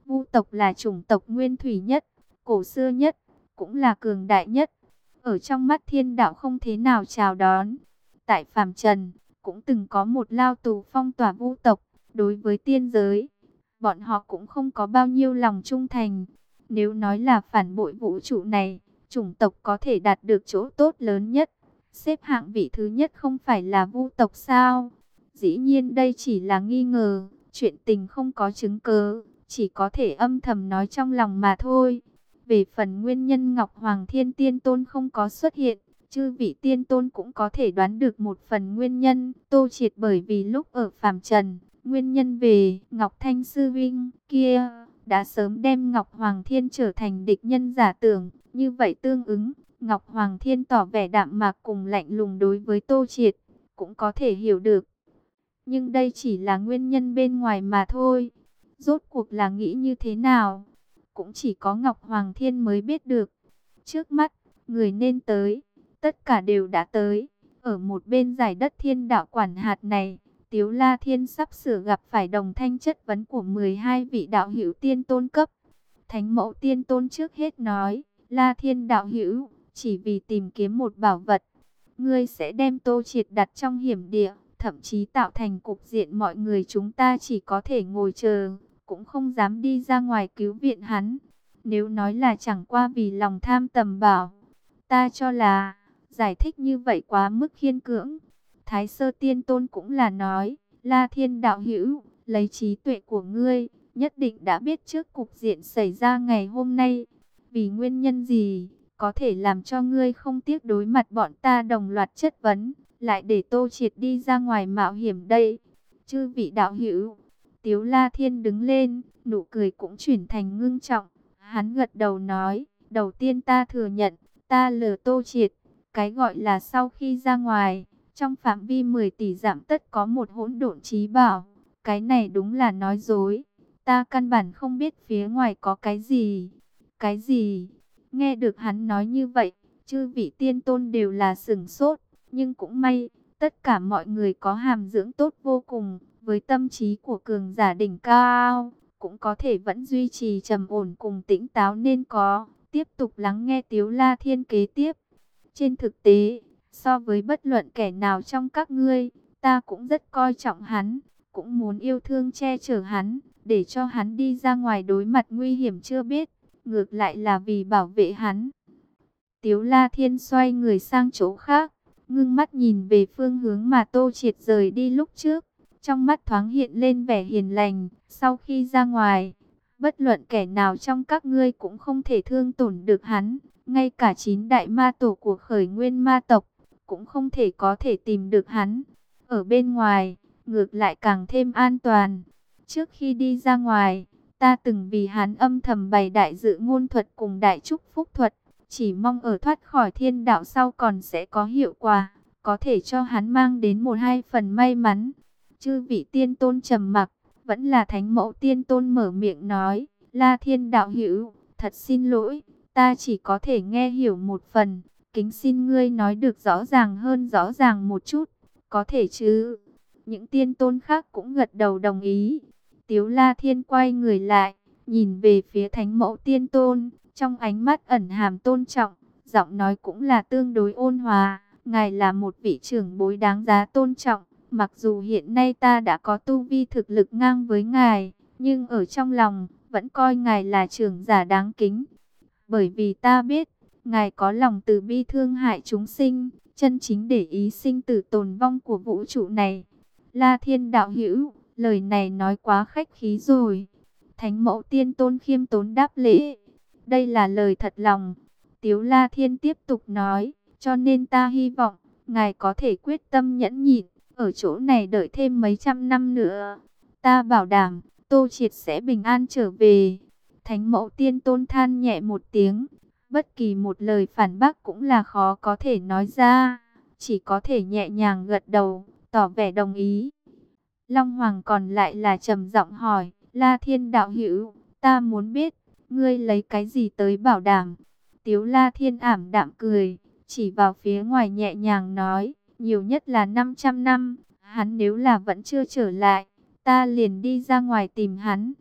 Vu tộc là chủng tộc nguyên thủy nhất, cổ xưa nhất, cũng là cường đại nhất. Ở trong mắt thiên đạo không thế nào chào đón. Tại phàm trần, cũng từng có một lao tù phong tỏa vu tộc. Đối với tiên giới, bọn họ cũng không có bao nhiêu lòng trung thành. Nếu nói là phản bội vũ trụ này, chủng tộc có thể đạt được chỗ tốt lớn nhất, xếp hạng vị thứ nhất không phải là vu tộc sao? Dĩ nhiên đây chỉ là nghi ngờ, chuyện tình không có chứng cứ, chỉ có thể âm thầm nói trong lòng mà thôi. Về phần nguyên nhân Ngọc Hoàng Thiên Tiên Tôn không có xuất hiện, chư vị tiên tôn cũng có thể đoán được một phần nguyên nhân. Tô Triệt bởi vì lúc ở phàm trần, nguyên nhân về Ngọc Thanh Sư Vinh kia đã sớm đem Ngọc Hoàng Thiên trở thành địch nhân giả tưởng. Như vậy tương ứng, Ngọc Hoàng Thiên tỏ vẻ đạm mạc cùng lạnh lùng đối với Tô Triệt, cũng có thể hiểu được. Nhưng đây chỉ là nguyên nhân bên ngoài mà thôi. Rốt cuộc là nghĩ như thế nào, cũng chỉ có Ngọc Hoàng Thiên mới biết được. Trước mắt, người nên tới, tất cả đều đã tới. Ở một bên giải đất thiên đạo quản hạt này, Tiếu La Thiên sắp sửa gặp phải đồng thanh chất vấn của mười hai vị đạo hữu tiên tôn cấp. Thánh mẫu tiên tôn trước hết nói, La Thiên đạo hữu, chỉ vì tìm kiếm một bảo vật, ngươi sẽ đem Tô Triệt đặt trong hiểm địa, thậm chí tạo thành cục diện mọi người chúng ta chỉ có thể ngồi chờ, cũng không dám đi ra ngoài cứu viện hắn. Nếu nói là chẳng qua vì lòng tham tầm bảo, ta cho là giải thích như vậy quá mức khiên cưỡng. Thái Sơ Tiên Tôn cũng là nói, La Thiên đạo hữu, lấy trí tuệ của ngươi, nhất định đã biết trước cục diện xảy ra ngày hôm nay. Vì nguyên nhân gì, có thể làm cho ngươi không tiếc đối mặt bọn ta đồng loạt chất vấn, lại để Tô Triệt đi ra ngoài mạo hiểm đây. Chư vị đạo hữu, Tiếu La Thiên đứng lên, nụ cười cũng chuyển thành ngưng trọng. Hắn gật đầu nói, đầu tiên ta thừa nhận, ta lừa Tô Triệt. Cái gọi là sau khi ra ngoài, trong phạm vi mười tỷ dặm tất có một hỗn độn trí bảo. Cái này đúng là nói dối. Ta căn bản không biết phía ngoài có cái gì. Cái gì? Nghe được hắn nói như vậy, chư vị tiên tôn đều là sửng sốt. Nhưng cũng may, tất cả mọi người có hàm dưỡng tốt vô cùng. Với tâm trí của cường giả đỉnh cao, cũng có thể vẫn duy trì trầm ổn cùng tĩnh táo nên có. Tiếp tục lắng nghe Tiếu La Thiên kế tiếp. Trên thực tế, so với bất luận kẻ nào trong các ngươi, ta cũng rất coi trọng hắn, cũng muốn yêu thương che chở hắn, để cho hắn đi ra ngoài đối mặt nguy hiểm chưa biết, ngược lại là vì bảo vệ hắn. Tiếu La Thiên xoay người sang chỗ khác, ngưng mắt nhìn về phương hướng mà Tô Triệt rời đi lúc trước, trong mắt thoáng hiện lên vẻ hiền lành. Sau khi ra ngoài, bất luận kẻ nào trong các ngươi cũng không thể thương tổn được hắn. Ngay cả chín đại ma tổ của khởi nguyên ma tộc cũng không thể có thể tìm được hắn. Ở bên ngoài, ngược lại càng thêm an toàn. Trước khi đi ra ngoài, ta từng vì hắn âm thầm bày đại dự ngôn thuật cùng đại chúc phúc thuật. Chỉ mong ở thoát khỏi thiên đạo sau còn sẽ có hiệu quả, có thể cho hắn mang đến một hai phần may mắn. Chư vị tiên tôn trầm mặc, vẫn là thánh mẫu tiên tôn mở miệng nói, La Thiên đạo hữu, thật xin lỗi. Ta chỉ có thể nghe hiểu một phần, kính xin ngươi nói được rõ ràng hơn rõ ràng một chút, có thể chứ? Những tiên tôn khác cũng gật đầu đồng ý. Tiếu La Thiên quay người lại, nhìn về phía thánh mẫu tiên tôn, trong ánh mắt ẩn hàm tôn trọng, giọng nói cũng là tương đối ôn hòa. Ngài là một vị trưởng bối đáng giá tôn trọng, mặc dù hiện nay ta đã có tu vi thực lực ngang với ngài, nhưng ở trong lòng, vẫn coi ngài là trưởng giả đáng kính. Bởi vì ta biết, ngài có lòng từ bi thương hại chúng sinh, chân chính để ý sinh tử tồn vong của vũ trụ này. La Thiên đạo hữu, lời này nói quá khách khí rồi. Thánh mẫu tiên tôn khiêm tốn đáp lễ. Đây là lời thật lòng. Tiếu La Thiên tiếp tục nói, cho nên ta hy vọng, ngài có thể quyết tâm nhẫn nhịn, ở chỗ này đợi thêm mấy trăm năm nữa. Ta bảo đảm, Tô Triệt sẽ bình an trở về. Thánh mẫu tiên tôn than nhẹ một tiếng, bất kỳ một lời phản bác cũng là khó có thể nói ra, chỉ có thể nhẹ nhàng gật đầu, tỏ vẻ đồng ý. Long Hoàng còn lại là trầm giọng hỏi, La Thiên đạo hữu, ta muốn biết, ngươi lấy cái gì tới bảo đảm? Tiếu La Thiên ảm đạm cười, chỉ vào phía ngoài nhẹ nhàng nói, nhiều nhất là năm trăm năm, hắn nếu là vẫn chưa trở lại, ta liền đi ra ngoài tìm hắn.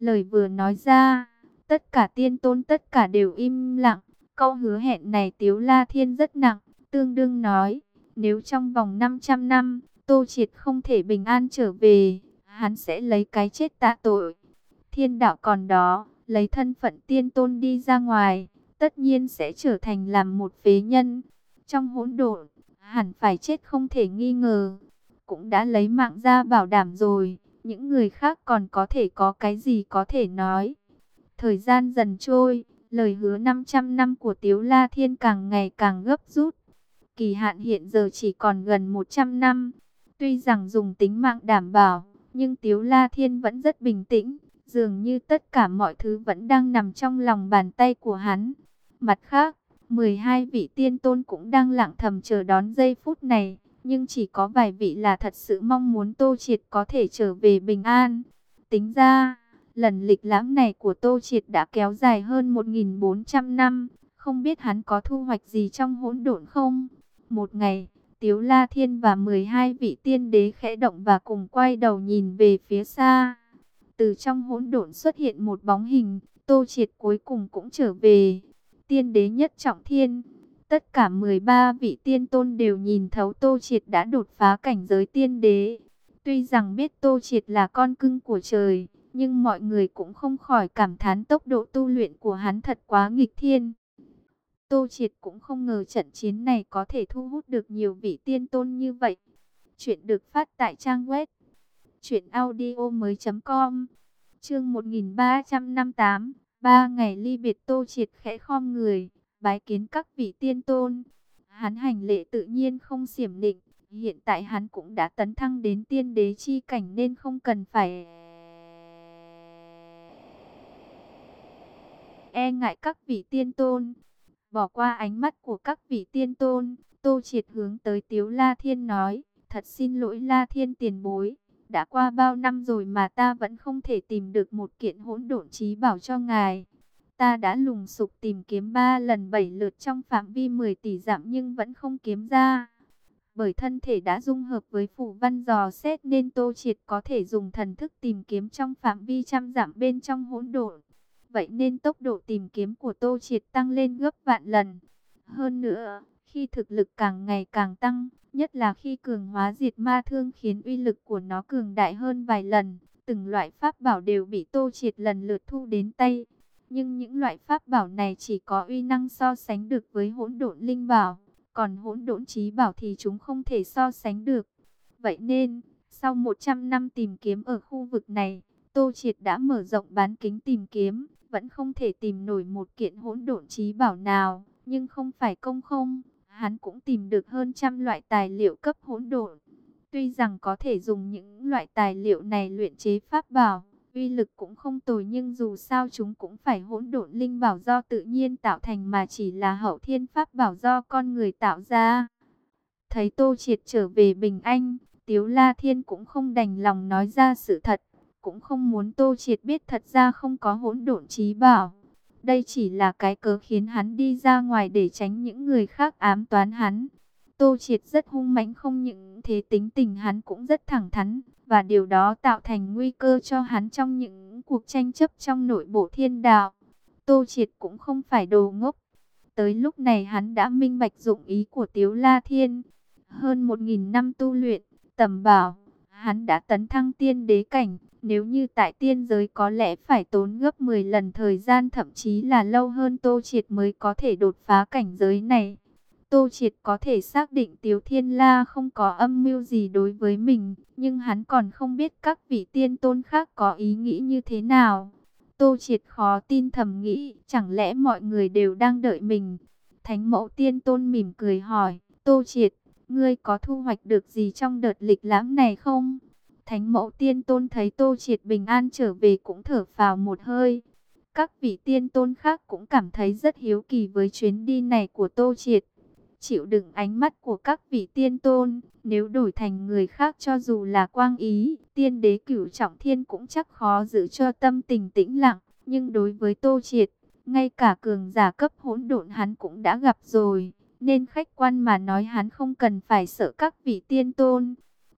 Lời vừa nói ra, tất cả tiên tôn tất cả đều im lặng. Câu hứa hẹn này Tiếu La Thiên rất nặng, tương đương nói, nếu trong vòng năm trăm năm, Tô Triệt không thể bình an trở về, hắn sẽ lấy cái chết tạ tội. Thiên đạo còn đó, lấy thân phận tiên tôn đi ra ngoài, tất nhiên sẽ trở thành làm một phế nhân. Trong hỗn độn, hẳn phải chết không thể nghi ngờ. Cũng đã lấy mạng ra bảo đảm rồi, những người khác còn có thể có cái gì có thể nói. Thời gian dần trôi, lời hứa năm trăm năm của Tiếu La Thiên càng ngày càng gấp rút. Kỳ hạn hiện giờ chỉ còn gần một trăm năm. Tuy rằng dùng tính mạng đảm bảo, nhưng Tiếu La Thiên vẫn rất bình tĩnh. Dường như tất cả mọi thứ vẫn đang nằm trong lòng bàn tay của hắn. Mặt khác, mười hai vị tiên tôn cũng đang lặng thầm chờ đón giây phút này. Nhưng chỉ có vài vị là thật sự mong muốn Tô Triệt có thể trở về bình an. Tính ra, lần lịch lãm này của Tô Triệt đã kéo dài hơn một nghìn bốn trăm năm. Không biết hắn có thu hoạch gì trong hỗn độn không? Một ngày, Tiếu La Thiên và mười hai vị tiên đế khẽ động và cùng quay đầu nhìn về phía xa. Từ trong hỗn độn xuất hiện một bóng hình, Tô Triệt cuối cùng cũng trở về. Tiên đế nhất trọng thiên. Tất cả mười ba vị tiên tôn đều nhìn thấu Tô Triệt đã đột phá cảnh giới tiên đế. Tuy rằng biết Tô Triệt là con cưng của trời, nhưng mọi người cũng không khỏi cảm thán tốc độ tu luyện của hắn thật quá nghịch thiên. Tô Triệt cũng không ngờ trận chiến này có thể thu hút được nhiều vị tiên tôn như vậy. Chuyện được phát tại trang web truyện audio mới chấm com. Chương một nghìn ba trăm năm mươi tám. Ba ngày ly biệt, Tô Triệt khẽ khom người, bái kiến các vị tiên tôn. Hắn hành lễ tự nhiên không xiểm nịnh, hiện tại hắn cũng đã tấn thăng đến tiên đế chi cảnh nên không cần phải e ngại các vị tiên tôn. Bỏ qua ánh mắt của các vị tiên tôn, Tô Triệt hướng tới Tiếu La Thiên nói, thật xin lỗi La Thiên tiền bối, đã qua bao năm rồi mà ta vẫn không thể tìm được một kiện hỗn độn chí bảo cho ngài. Ta đã lùng sục tìm kiếm ba lần bảy lượt trong phạm vi mười tỷ dặm nhưng vẫn không kiếm ra. Bởi thân thể đã dung hợp với phù văn dò xét nên Tô Triệt có thể dùng thần thức tìm kiếm trong phạm vi trăm dặm bên trong hỗn độn. Vậy nên tốc độ tìm kiếm của Tô Triệt tăng lên gấp vạn lần. Hơn nữa, khi thực lực càng ngày càng tăng, nhất là khi cường hóa diệt ma thương khiến uy lực của nó cường đại hơn vài lần, từng loại pháp bảo đều bị Tô Triệt lần lượt thu đến tay. Nhưng những loại pháp bảo này chỉ có uy năng so sánh được với hỗn độn linh bảo, còn hỗn độn chí bảo thì chúng không thể so sánh được. Vậy nên, sau một trăm năm tìm kiếm ở khu vực này, Tô Triệt đã mở rộng bán kính tìm kiếm, vẫn không thể tìm nổi một kiện hỗn độn chí bảo nào, nhưng không phải công không, hắn cũng tìm được hơn trăm loại tài liệu cấp hỗn độn. Tuy rằng có thể dùng những loại tài liệu này luyện chế pháp bảo, uy lực cũng không tồi, nhưng dù sao chúng cũng phải hỗn độn linh bảo do tự nhiên tạo thành mà chỉ là hậu thiên pháp bảo do con người tạo ra. Thấy Tô Triệt trở về bình an, Tiếu La Thiên cũng không đành lòng nói ra sự thật, cũng không muốn Tô Triệt biết thật ra không có hỗn độn chí bảo. Đây chỉ là cái cớ khiến hắn đi ra ngoài để tránh những người khác ám toán hắn. Tô Triệt rất hung mãnh, không những thế tính tình hắn cũng rất thẳng thắn, và điều đó tạo thành nguy cơ cho hắn trong những cuộc tranh chấp trong nội bộ thiên đạo. Tô Triệt cũng không phải đồ ngốc. Tới lúc này hắn đã minh bạch dụng ý của Tiếu La Thiên. Hơn một nghìn năm tu luyện, tầm bảo, hắn đã tấn thăng tiên đế cảnh. Nếu như tại tiên giới có lẽ phải tốn gấp mười lần thời gian, thậm chí là lâu hơn, Tô Triệt mới có thể đột phá cảnh giới này. Tô Triệt có thể xác định Tiếu Thiên La không có âm mưu gì đối với mình, nhưng hắn còn không biết các vị tiên tôn khác có ý nghĩ như thế nào. Tô Triệt khó tin thầm nghĩ, chẳng lẽ mọi người đều đang đợi mình? Thánh Mẫu Tiên Tôn mỉm cười hỏi, Tô Triệt, ngươi có thu hoạch được gì trong đợt lịch lãm này không? Thánh Mẫu Tiên Tôn thấy Tô Triệt bình an trở về cũng thở phào một hơi. Các vị tiên tôn khác cũng cảm thấy rất hiếu kỳ với chuyến đi này của Tô Triệt. Chịu đựng ánh mắt của các vị tiên tôn, nếu đổi thành người khác cho dù là Quang Ý, tiên đế cửu trọng thiên cũng chắc khó giữ cho tâm tình tĩnh lặng. Nhưng đối với Tô Triệt, ngay cả cường giả cấp hỗn độn hắn cũng đã gặp rồi, nên khách quan mà nói hắn không cần phải sợ các vị tiên tôn.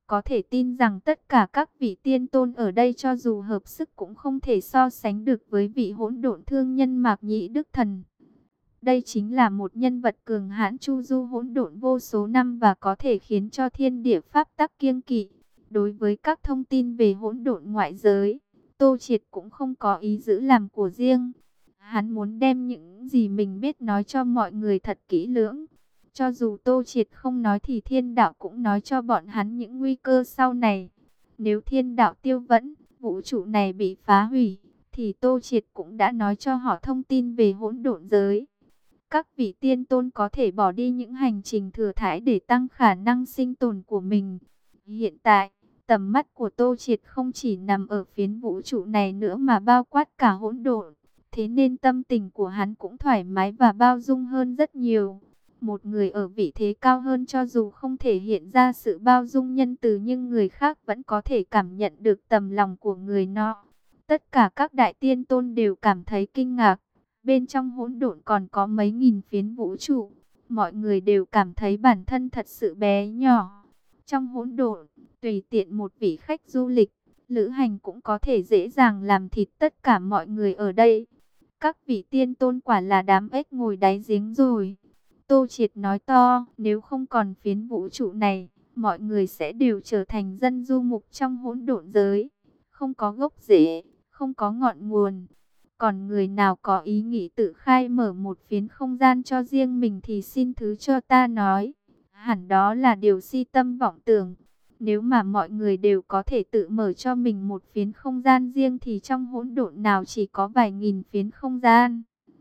Có thể tin rằng tất cả các vị tiên tôn ở đây cho dù hợp sức cũng không thể so sánh được với vị hỗn độn thương nhân Mạc Nhĩ Đức Thần. Đây chính là một nhân vật cường hãn chu du hỗn độn vô số năm và có thể khiến cho thiên địa pháp tắc kiêng kỵ. Đối với các thông tin về hỗn độn ngoại giới, Tô Triệt cũng không có ý giữ làm của riêng. Hắn muốn đem những gì mình biết nói cho mọi người thật kỹ lưỡng. Cho dù Tô Triệt không nói thì thiên đạo cũng nói cho bọn hắn những nguy cơ sau này. Nếu thiên đạo tiêu vẫn, vũ trụ này bị phá hủy, thì Tô Triệt cũng đã nói cho họ thông tin về hỗn độn giới. Các vị tiên tôn có thể bỏ đi những hành trình thừa thãi để tăng khả năng sinh tồn của mình. Hiện tại, tầm mắt của Tô Triệt không chỉ nằm ở phiến vũ trụ này nữa mà bao quát cả hỗn độn. Thế nên tâm tình của hắn cũng thoải mái và bao dung hơn rất nhiều. Một người ở vị thế cao hơn cho dù không thể hiện ra sự bao dung nhân từ nhưng người khác vẫn có thể cảm nhận được tầm lòng của người nọ. Tất cả các đại tiên tôn đều cảm thấy kinh ngạc. Bên trong hỗn độn còn có mấy nghìn phiến vũ trụ. Mọi người đều cảm thấy bản thân thật sự bé nhỏ. Trong hỗn độn, tùy tiện một vị khách du lịch, lữ hành cũng có thể dễ dàng làm thịt tất cả mọi người ở đây. Các vị tiên tôn quả là đám ếch ngồi đáy giếng rồi. Tô Triệt nói to, nếu không còn phiến vũ trụ này, mọi người sẽ đều trở thành dân du mục trong hỗn độn giới. Không có gốc rễ, không có ngọn nguồn. Còn người nào có ý nghĩ tự khai mở một phiến không gian cho riêng mình thì xin thứ cho ta nói. Hẳn đó là điều si tâm vọng tưởng. Nếu mà mọi người đều có thể tự mở cho mình một phiến không gian riêng thì trong hỗn độn nào chỉ có vài nghìn phiến không gian.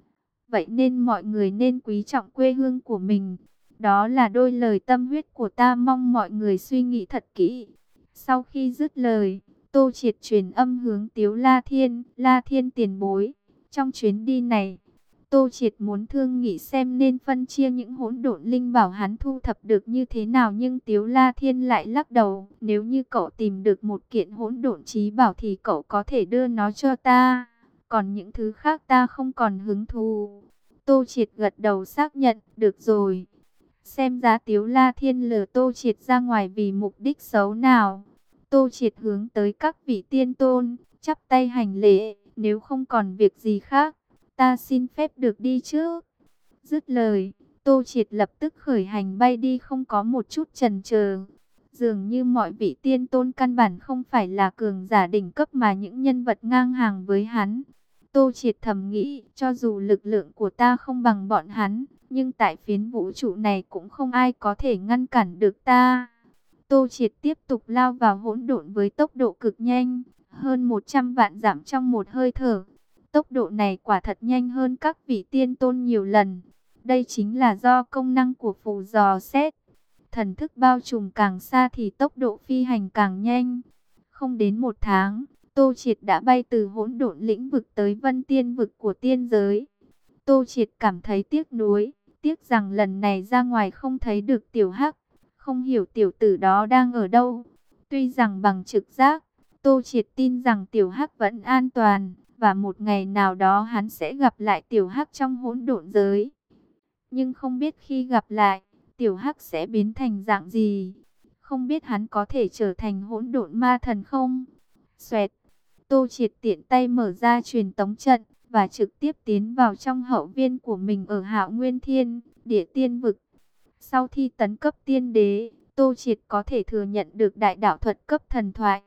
Vậy nên mọi người nên quý trọng quê hương của mình. Đó là đôi lời tâm huyết của ta, mong mọi người suy nghĩ thật kỹ. Sau khi dứt lời, Tô Triệt truyền âm hướng Tiếu La Thiên, La Thiên tiền bối. Trong chuyến đi này, Tô Triệt muốn thương nghị xem nên phân chia những hỗn độn linh bảo hắn thu thập được như thế nào, nhưng Tiếu La Thiên lại lắc đầu. Nếu như cậu tìm được một kiện hỗn độn chí bảo thì cậu có thể đưa nó cho ta. Còn những thứ khác ta không còn hứng thú. Tô Triệt gật đầu xác nhận, được rồi. Xem ra Tiếu La Thiên lừa Tô Triệt ra ngoài vì mục đích xấu nào. Tô Triệt hướng tới các vị tiên tôn, chắp tay hành lễ, nếu không còn việc gì khác, ta xin phép được đi trước. Dứt lời, Tô Triệt lập tức khởi hành bay đi không có một chút chần chờ. Dường như mọi vị tiên tôn căn bản không phải là cường giả đỉnh cấp mà những nhân vật ngang hàng với hắn. Tô Triệt thầm nghĩ, cho dù lực lượng của ta không bằng bọn hắn, nhưng tại phiến vũ trụ này cũng không ai có thể ngăn cản được ta. Tô Triệt tiếp tục lao vào hỗn độn với tốc độ cực nhanh, hơn một trăm vạn dặm trong một hơi thở. Tốc độ này quả thật nhanh hơn các vị tiên tôn nhiều lần. Đây chính là do công năng của phù dò xét. Thần thức bao trùm càng xa thì tốc độ phi hành càng nhanh. Không đến một tháng, Tô Triệt đã bay từ hỗn độn lĩnh vực tới Vân Tiên vực của tiên giới. Tô Triệt cảm thấy tiếc nuối, tiếc rằng lần này ra ngoài không thấy được Tiểu Hắc, không hiểu tiểu tử đó đang ở đâu. Tuy rằng bằng trực giác, Tô Triệt tin rằng Tiểu Hắc vẫn an toàn, và một ngày nào đó hắn sẽ gặp lại Tiểu Hắc trong hỗn độn giới. Nhưng không biết khi gặp lại, Tiểu Hắc sẽ biến thành dạng gì? Không biết hắn có thể trở thành hỗn độn ma thần không? Xoẹt, Tô Triệt tiện tay mở ra truyền tống trận và trực tiếp tiến vào trong hậu viên của mình ở Hạo Nguyên Thiên, Địa Tiên vực. Sau khi tấn cấp tiên đế, Tô Triệt có thể thừa nhận được đại đạo thuật cấp thần thoại.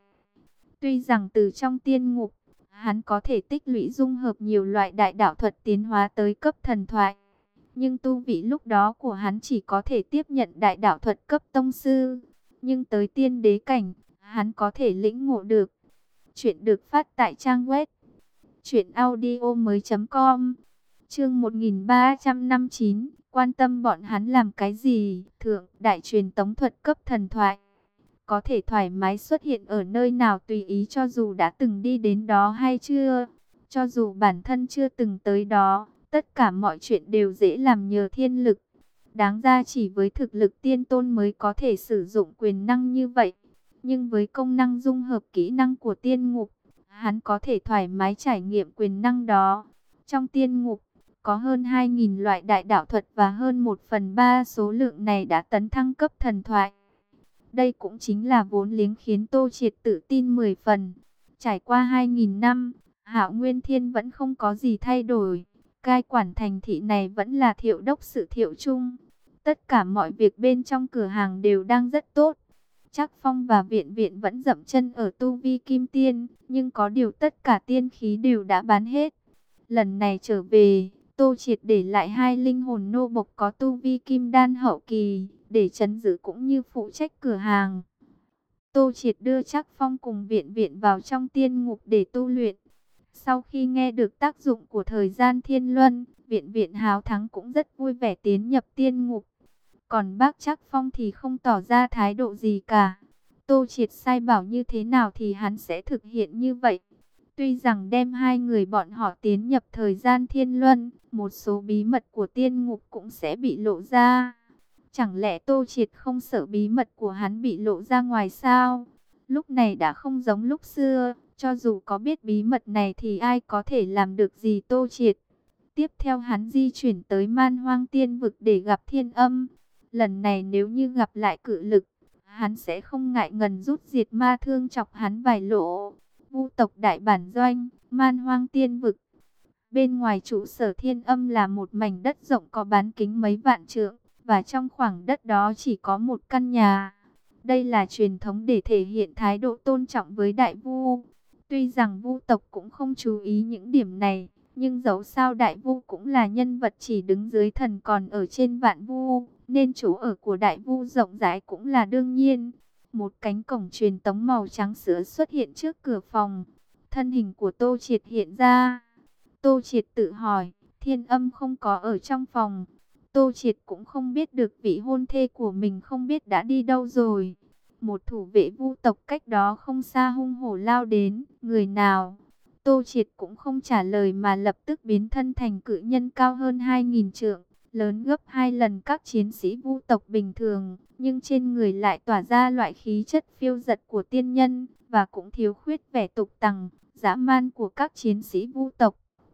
Tuy rằng từ trong tiên ngục, hắn có thể tích lũy dung hợp nhiều loại đại đạo thuật tiến hóa tới cấp thần thoại. Nhưng tu vị lúc đó của hắn chỉ có thể tiếp nhận đại đạo thuật cấp tông sư. Nhưng tới tiên đế cảnh, hắn có thể lĩnh ngộ được. Chuyện được phát tại trang web truyện audio mới chấm com. Chương một nghìn ba trăm năm mươi chín, quan tâm bọn hắn làm cái gì? Thượng, đại truyền tống thuật cấp thần thoại. Có thể thoải mái xuất hiện ở nơi nào tùy ý cho dù đã từng đi đến đó hay chưa. Cho dù bản thân chưa từng tới đó, tất cả mọi chuyện đều dễ làm nhờ thiên lực. Đáng ra chỉ với thực lực tiên tôn mới có thể sử dụng quyền năng như vậy. Nhưng với công năng dung hợp kỹ năng của tiên ngục, hắn có thể thoải mái trải nghiệm quyền năng đó. Trong tiên ngục, có hơn hai nghìn loại đại đạo thuật và hơn một phần ba số lượng này đã tấn thăng cấp thần thoại. Đây cũng chính là vốn liếng khiến Tô Triệt tự tin mười phần. Trải qua hai nghìn năm, Hạo Nguyên Thiên vẫn không có gì thay đổi. Cai quản thành thị này vẫn là Thiệu đốc sự Thiệu Trung. Tất cả mọi việc bên trong cửa hàng đều đang rất tốt. Trác Phong và Viện Viện vẫn dậm chân ở tu vi kim tiên, nhưng có điều tất cả tiên khí đều đã bán hết. Lần này trở về, Tô Triệt để lại hai linh hồn nô bộc có tu vi kim đan hậu kỳ, để trấn giữ cũng như phụ trách cửa hàng. Tô Triệt đưa Trác Phong cùng Viện Viện vào trong tiên ngục để tu luyện. Sau khi nghe được tác dụng của thời gian thiên luân, Viện Viện háo thắng cũng rất vui vẻ tiến nhập tiên ngục. Còn bác Trác Phong thì không tỏ ra thái độ gì cả. Tô Triệt sai bảo như thế nào thì hắn sẽ thực hiện như vậy. Tuy rằng đem hai người bọn họ tiến nhập thời gian thiên luân, một số bí mật của tiên ngục cũng sẽ bị lộ ra. Chẳng lẽ Tô Triệt không sợ bí mật của hắn bị lộ ra ngoài sao? Lúc này đã không giống lúc xưa, cho dù có biết bí mật này thì ai có thể làm được gì Tô Triệt. Tiếp theo hắn di chuyển tới Man Hoang Tiên Vực để gặp Thiên Âm. Lần này nếu như gặp lại cự lực, hắn sẽ không ngại ngần rút diệt ma thương chọc hắn vài lỗ. Vu tộc đại bản doanh, Man Hoang Tiên Vực. Bên ngoài trụ sở Thiên Âm là một mảnh đất rộng có bán kính mấy vạn trượng, và trong khoảng đất đó chỉ có một căn nhà. Đây là truyền thống để thể hiện thái độ tôn trọng với đại vu. Tuy rằng Vu tộc cũng không chú ý những điểm này, nhưng dẫu sao đại vu cũng là nhân vật chỉ đứng dưới thần còn ở trên vạn vu, nên chỗ ở của đại vu rộng rãi cũng là đương nhiên. Một cánh cổng truyền tống màu trắng sữa xuất hiện trước cửa phòng. Thân hình của Tô Triệt hiện ra. Tô Triệt tự hỏi, Thiên Âm không có ở trong phòng. Tô Triệt cũng không biết được vị hôn thê của mình không biết đã đi đâu rồi. Một thủ vệ vu tộc cách đó không xa hung hổ lao đến. Người nào? Tô Triệt cũng không trả lời mà lập tức biến thân thành cự nhân cao hơn hai nghìn trượng, lớn gấp hai lần các chiến sĩ vu tộc bình thường, nhưng trên người lại tỏa ra loại khí chất phiêu dật của tiên nhân, và cũng thiếu khuyết vẻ tục tằng, dã man của các chiến sĩ vu tộc.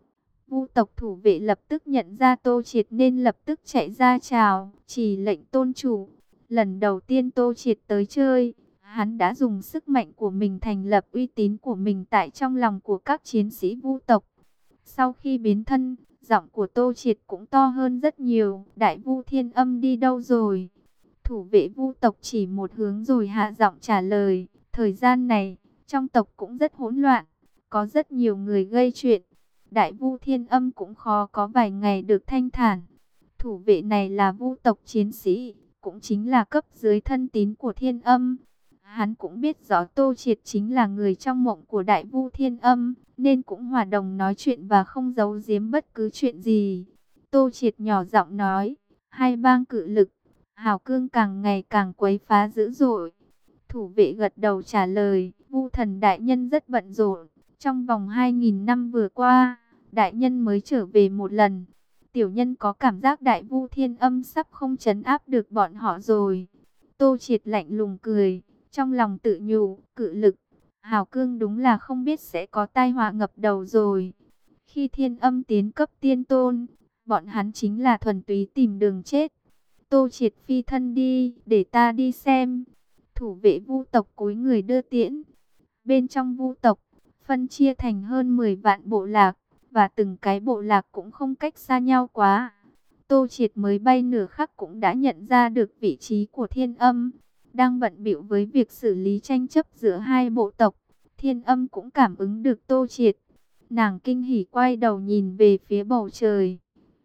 Vu tộc thủ vệ lập tức nhận ra Tô Triệt nên lập tức chạy ra chào, chỉ lệnh tôn chủ. Lần đầu tiên Tô Triệt tới chơi, hắn đã dùng sức mạnh của mình thành lập uy tín của mình tại trong lòng của các chiến sĩ vu tộc. Sau khi biến thân, giọng của Tô Triệt cũng to hơn rất nhiều. Đại vu Thiên Âm đi đâu rồi? Thủ vệ vu tộc chỉ một hướng rồi hạ giọng trả lời. Thời gian này, trong tộc cũng rất hỗn loạn, có rất nhiều người gây chuyện. Đại vu Thiên Âm cũng khó có vài ngày được thanh thản. Thủ vệ này là vu tộc chiến sĩ, cũng chính là cấp dưới thân tín của Thiên Âm. Hắn cũng biết rõ Tô Triệt chính là người trong mộng của Đại vu Thiên Âm, nên cũng hòa đồng nói chuyện và không giấu giếm bất cứ chuyện gì. Tô Triệt nhỏ giọng nói, hai bang cự lực, hào cương càng ngày càng quấy phá dữ dội. Thủ vệ gật đầu trả lời, Vu Thần đại nhân rất bận rộn. Trong vòng hai nghìn năm vừa qua, đại nhân mới trở về một lần. Tiểu nhân có cảm giác Đại vu Thiên Âm sắp không trấn áp được bọn họ rồi. Tô Triệt lạnh lùng cười, trong lòng tự nhủ, cự lực, hào cương đúng là không biết sẽ có tai họa ngập đầu rồi. Khi Thiên Âm tiến cấp tiên tôn, bọn hắn chính là thuần túy tìm đường chết. Tô Triệt phi thân đi, để ta đi xem. Thủ vệ vu tộc cúi người đưa tiễn. Bên trong vu tộc, phân chia thành hơn mười vạn bộ lạc, và từng cái bộ lạc cũng không cách xa nhau quá. Tô Triệt mới bay nửa khắc cũng đã nhận ra được vị trí của Thiên Âm. Đang bận bịu với việc xử lý tranh chấp giữa hai bộ tộc, Thiên Âm cũng cảm ứng được Tô Triệt. Nàng kinh hỉ quay đầu nhìn về phía bầu trời.